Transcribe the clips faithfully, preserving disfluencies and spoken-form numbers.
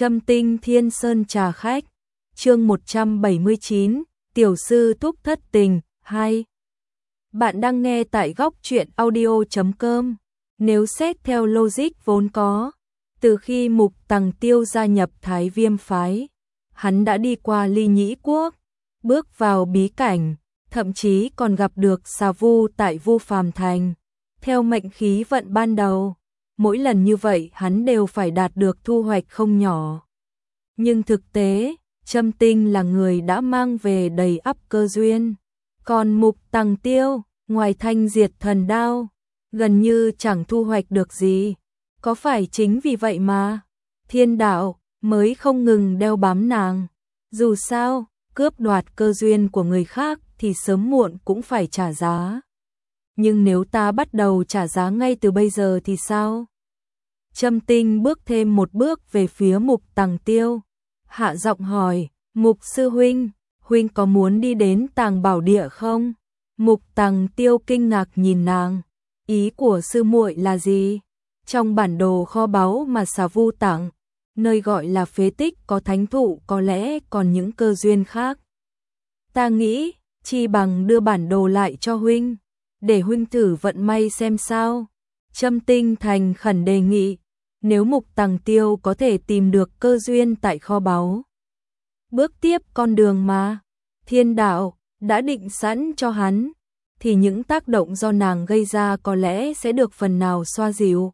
Trâm Tinh Thiên Sơn trà khách, chương một trăm bảy mươi chín, tiểu sư thúc thất tình, hai. Bạn đang nghe tại góc truyện audio chấm com. Nếu xét theo logic vốn có, từ khi Mục Tằng Tiêu gia nhập Thái Viêm phái, hắn đã đi qua Ly Nhĩ Quốc, bước vào bí cảnh, thậm chí còn gặp được Xà Vu tại Vu Phàm Thành. Theo mệnh khí vận ban đầu, mỗi lần như vậy hắn đều phải đạt được thu hoạch không nhỏ. Nhưng thực tế, Trâm Tinh là người đã mang về đầy ắp cơ duyên. Còn Mục Tằng Tiêu, ngoài thanh diệt thần đao, gần như chẳng thu hoạch được gì. Có phải chính vì vậy mà Thiên Đạo mới không ngừng đeo bám nàng? Dù sao, cướp đoạt cơ duyên của người khác thì sớm muộn cũng phải trả giá. Nhưng nếu ta bắt đầu trả giá ngay từ bây giờ thì sao? Trâm Tinh bước thêm một bước về phía Mục Tằng Tiêu, hạ giọng hỏi, Mục sư huynh, huynh có muốn đi đến Tàng Bảo Địa không? Mục Tằng Tiêu kinh ngạc nhìn nàng, ý của sư muội là gì? Trong bản đồ kho báu mà Xà Vu tặng, nơi gọi là phế tích có thánh thụ có lẽ còn những cơ duyên khác. Ta nghĩ, chi bằng đưa bản đồ lại cho huynh, để huynh thử vận may xem sao. Trâm Tinh thành khẩn đề nghị, nếu Mục Tằng Tiêu có thể tìm được cơ duyên tại kho báu, bước tiếp con đường mà Thiên Đạo đã định sẵn cho hắn, thì những tác động do nàng gây ra có lẽ sẽ được phần nào xoa dịu.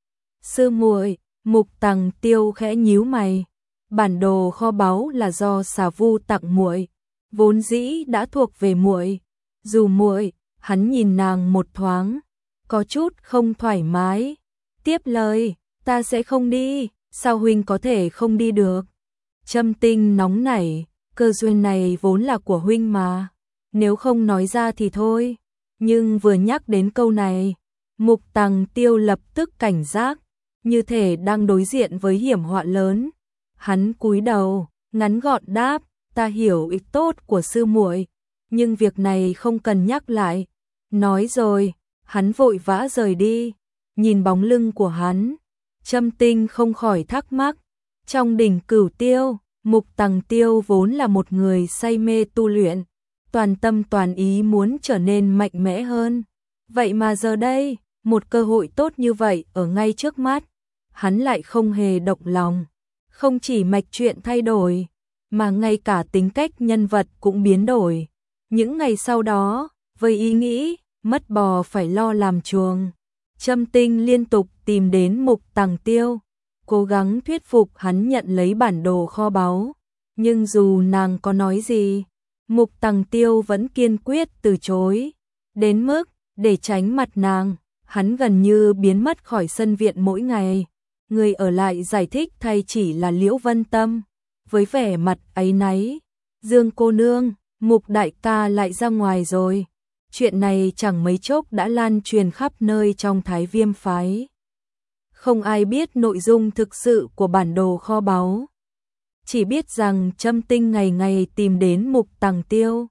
Sư muội, Mục Tằng Tiêu khẽ nhíu mày, bản đồ kho báu là do Xà Vu tặng muội, vốn dĩ đã thuộc về muội. Dù muội, hắn nhìn nàng một thoáng, có chút không thoải mái, tiếp lời, ta sẽ không đi. Sao huynh có thể không đi được? Trâm Tinh nóng nảy, cơ duyên này vốn là của huynh mà, nếu không nói ra thì thôi. Nhưng vừa nhắc đến câu này, Mục Tằng Tiêu lập tức cảnh giác, như thể đang đối diện với hiểm họa lớn. Hắn cúi đầu, ngắn gọn đáp, ta hiểu ý tốt của sư muội, nhưng việc này không cần nhắc lại. Nói rồi, hắn vội vã rời đi. Nhìn bóng lưng của hắn, Trâm Tinh không khỏi thắc mắc, trong đỉnh Cửu Tiêu, Mục Tằng Tiêu vốn là một người say mê tu luyện, toàn tâm toàn ý muốn trở nên mạnh mẽ hơn. Vậy mà giờ đây, một cơ hội tốt như vậy ở ngay trước mắt, hắn lại không hề động lòng. Không chỉ mạch truyện thay đổi, mà ngay cả tính cách nhân vật cũng biến đổi. Những ngày sau đó, với ý nghĩ mất bò phải lo làm chuồng, Trâm Tinh liên tục tìm đến Mục Tằng Tiêu, cố gắng thuyết phục hắn nhận lấy bản đồ kho báu. Nhưng dù nàng có nói gì, Mục Tằng Tiêu vẫn kiên quyết từ chối. Đến mức, để tránh mặt nàng, hắn gần như biến mất khỏi sân viện mỗi ngày. Người ở lại giải thích thay chỉ là Liễu Vân Tâm. Với vẻ mặt áy náy, Dương cô nương, Mục đại ca lại ra ngoài rồi. Chuyện này chẳng mấy chốc đã lan truyền khắp nơi trong Thái Viêm phái. Không ai biết nội dung thực sự của bản đồ kho báu, chỉ biết rằng Trâm Tinh ngày ngày tìm đến Mục Tằng Tiêu,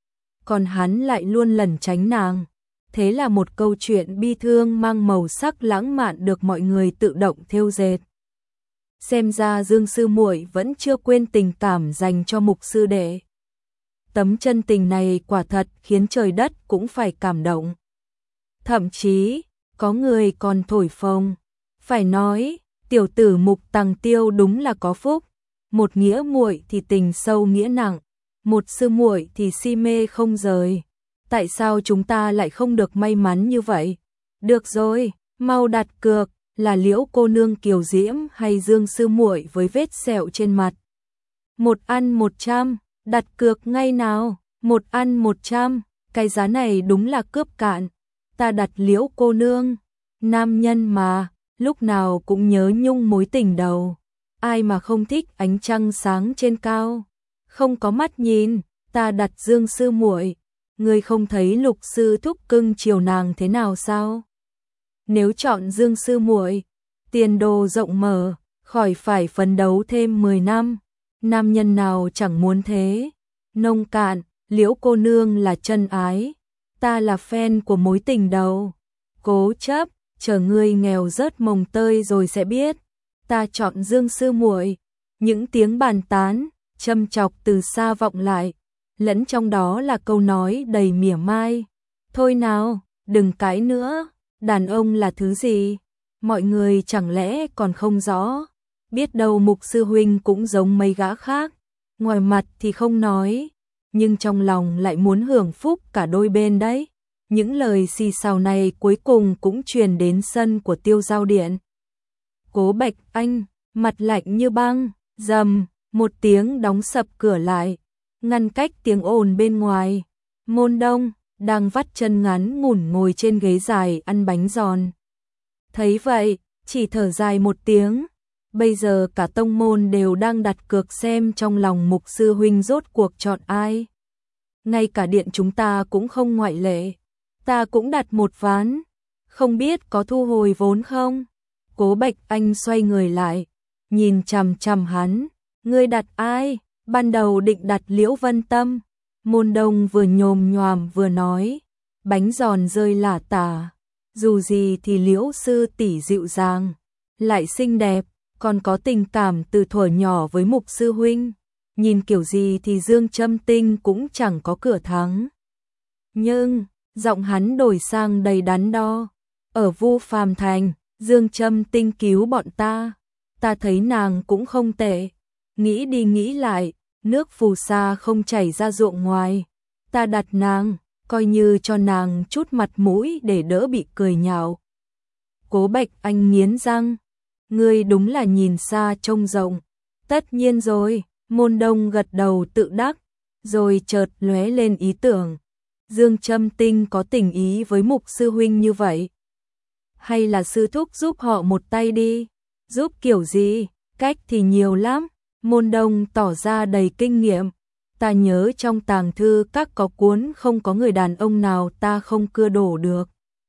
còn hắn lại luôn lẩn tránh nàng. Thế là một câu chuyện bi thương mang màu sắc lãng mạn được mọi người tự động thêu dệt. Xem ra Dương sư muội vẫn chưa quên tình cảm dành cho Mục sư đệ. Tấm chân tình này quả thật khiến trời đất cũng phải cảm động. Thậm chí, có người còn thổi phồng, phải nói, tiểu tử Mục Tằng Tiêu đúng là có phúc. Một nghĩa muội thì tình sâu nghĩa nặng, một sư muội thì si mê không rời. Tại sao chúng ta lại không được may mắn như vậy? Được rồi, mau đặt cược, là Liễu cô nương kiều diễm hay Dương sư muội với vết sẹo trên mặt? Một ăn một trăm, đặt cược ngay nào, một ăn một trăm, cái giá này đúng là cướp cạn. Ta đặt Liễu cô nương, nam nhân mà, lúc nào cũng nhớ nhung mối tình đầu. Ai mà không thích ánh trăng sáng trên cao, không có mắt nhìn. Ta đặt Dương sư muội, ngươi không thấy Lục sư thúc cưng chiều nàng thế nào sao? Nếu chọn Dương sư muội, tiền đồ rộng mở, khỏi phải phấn đấu thêm mười năm. Nam nhân nào chẳng muốn thế. Nông cạn, Liễu cô nương là chân ái, ta là fan của mối tình đầu. Cố chấp, chờ ngươi nghèo rớt mồng tơi rồi sẽ biết. Ta chọn Dương sư muội. Những tiếng bàn tán, châm chọc từ xa vọng lại, lẫn trong đó là câu nói đầy mỉa mai. Thôi nào, đừng cãi nữa, đàn ông là thứ gì? Mọi người chẳng lẽ còn không rõ? Biết đâu Mục sư huynh cũng giống mấy gã khác, ngoài mặt thì không nói, nhưng trong lòng lại muốn hưởng phúc cả đôi bên đấy. Những lời xì xào này cuối cùng cũng truyền đến sân của Tiêu Giao Điện. Cố Bạch Anh, mặt lạnh như băng, rầm, một tiếng đóng sập cửa lại, ngăn cách tiếng ồn bên ngoài. Môn Đông đang vắt chân ngắn ngủn ngồi trên ghế dài ăn bánh giòn. Thấy vậy, chỉ thở dài một tiếng. Bây giờ cả tông môn đều đang đặt cược xem trong lòng Mục sư huynh rốt cuộc chọn ai. Ngay cả điện chúng ta cũng không ngoại lệ. Ta cũng đặt một ván, không biết có thu hồi vốn không? Cố Bạch Anh xoay người lại, nhìn chằm chằm hắn. Ngươi đặt ai? Ban đầu định đặt Liễu Vân Tâm. Môn Đông vừa nhồm nhoàm vừa nói, bánh giòn rơi lả tả. Dù gì thì Liễu sư tỷ dịu dàng, lại xinh đẹp, còn có tình cảm từ thuở nhỏ với Mục sư huynh. Nhìn kiểu gì thì Dương Châm Tinh cũng chẳng có cửa thắng. Nhưng, giọng hắn đổi sang đầy đắn đo. Ở Vu Phàm Thành, Dương Châm Tinh cứu bọn ta. Ta thấy nàng cũng không tệ. Nghĩ đi nghĩ lại, nước phù sa không chảy ra ruộng ngoài. Ta đặt nàng, coi như cho nàng chút mặt mũi để đỡ bị cười nhạo. Cố Bạch Anh nghiến răng. Ngươi đúng là nhìn xa trông rộng. Tất nhiên rồi, Môn Đông gật đầu tự đắc, rồi chợt lóe lên ý tưởng. Dương Châm Tinh có tình ý với Mục sư huynh như vậy. Hay là sư thúc giúp họ một tay đi? Giúp kiểu gì? Cách thì nhiều lắm. Môn Đông tỏ ra đầy kinh nghiệm. Ta nhớ trong tàng thư các có cuốn không có người đàn ông nào ta không cưa đổ được.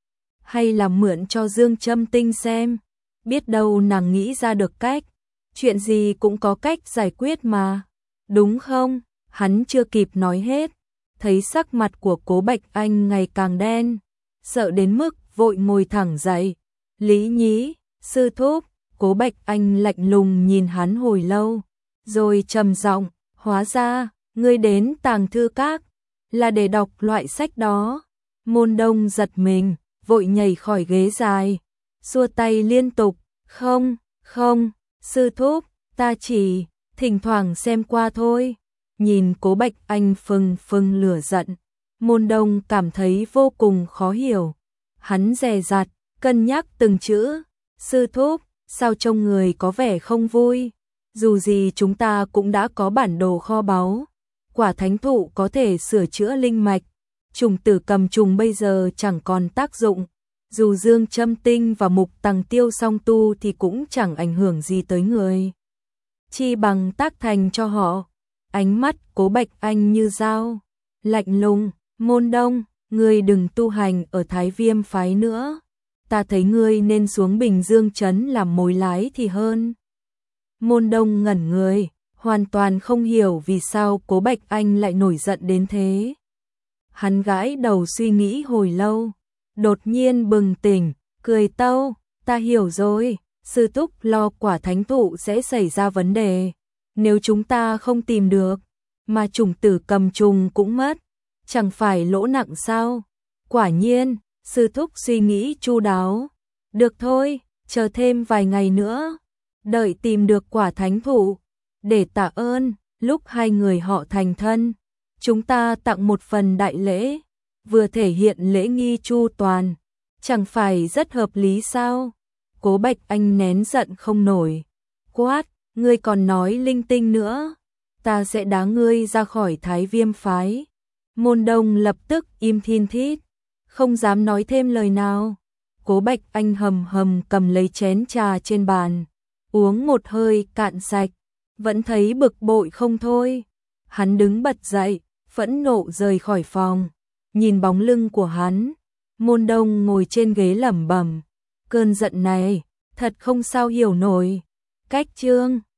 Hay là mượn cho Dương Châm Tinh xem. Biết đâu nàng nghĩ ra được cách. Chuyện gì cũng có cách giải quyết mà. Đúng không? Hắn chưa kịp nói hết. Thấy sắc mặt của Cố Bạch Anh ngày càng đen. Sợ đến mức vội ngồi thẳng dậy. Lý Nhí, sư thúc. Cố Bạch Anh lạnh lùng nhìn hắn hồi lâu. Rồi trầm giọng, hóa ra, ngươi đến tàng thư các. Là để đọc loại sách đó. Môn Đông giật mình, vội nhảy khỏi ghế dài. Xua tay liên tục. Không, không, sư thúc, ta chỉ thỉnh thoảng xem qua thôi. Nhìn Cố Bạch Anh phừng phừng lửa giận, Môn Đông cảm thấy vô cùng khó hiểu. Hắn dè dặt, cân nhắc từng chữ. Sư thúc, sao trông người có vẻ không vui? Dù gì chúng ta cũng đã có bản đồ kho báu. Quả thánh thụ có thể sửa chữa linh mạch. Trùng tử cầm trùng bây giờ chẳng còn tác dụng. Dù Dương Châm Tinh và Mục Tằng Tiêu song tu thì cũng chẳng ảnh hưởng gì tới người. Chi bằng tác thành cho họ. Ánh mắt Cố Bạch Anh như dao, lạnh lùng. Môn Đông, ngươi đừng tu hành ở Thái Viêm phái nữa. Ta thấy ngươi nên xuống Bình Dương trấn làm mối lái thì hơn. Môn Đông ngẩn người, hoàn toàn không hiểu vì sao Cố Bạch Anh lại nổi giận đến thế. Hắn gãi đầu suy nghĩ hồi lâu, đột nhiên bừng tỉnh, cười tâu, ta hiểu rồi, sư thúc lo quả thánh thụ sẽ xảy ra vấn đề. Nếu chúng ta không tìm được, mà chủng tử cầm trùng cũng mất, chẳng phải lỗ nặng sao? Quả nhiên, sư thúc suy nghĩ chu đáo. Được thôi, chờ thêm vài ngày nữa, đợi tìm được quả thánh thụ, để tạ ơn, lúc hai người họ thành thân, chúng ta tặng một phần đại lễ, vừa thể hiện lễ nghi chu toàn, chẳng phải rất hợp lý sao? Cố Bạch Anh nén giận không nổi, quát, ngươi còn nói linh tinh nữa, ta sẽ đá ngươi ra khỏi Thái Viêm phái. Môn Đông lập tức im thin thít, không dám nói thêm lời nào. Cố Bạch Anh hầm hầm cầm lấy chén trà trên bàn, uống một hơi cạn sạch, vẫn thấy bực bội không thôi. Hắn đứng bật dậy, phẫn nộ rời khỏi phòng, nhìn bóng lưng của hắn. Môn Đông ngồi trên ghế lẩm bẩm, cơn giận này, thật không sao hiểu nổi. Cách chương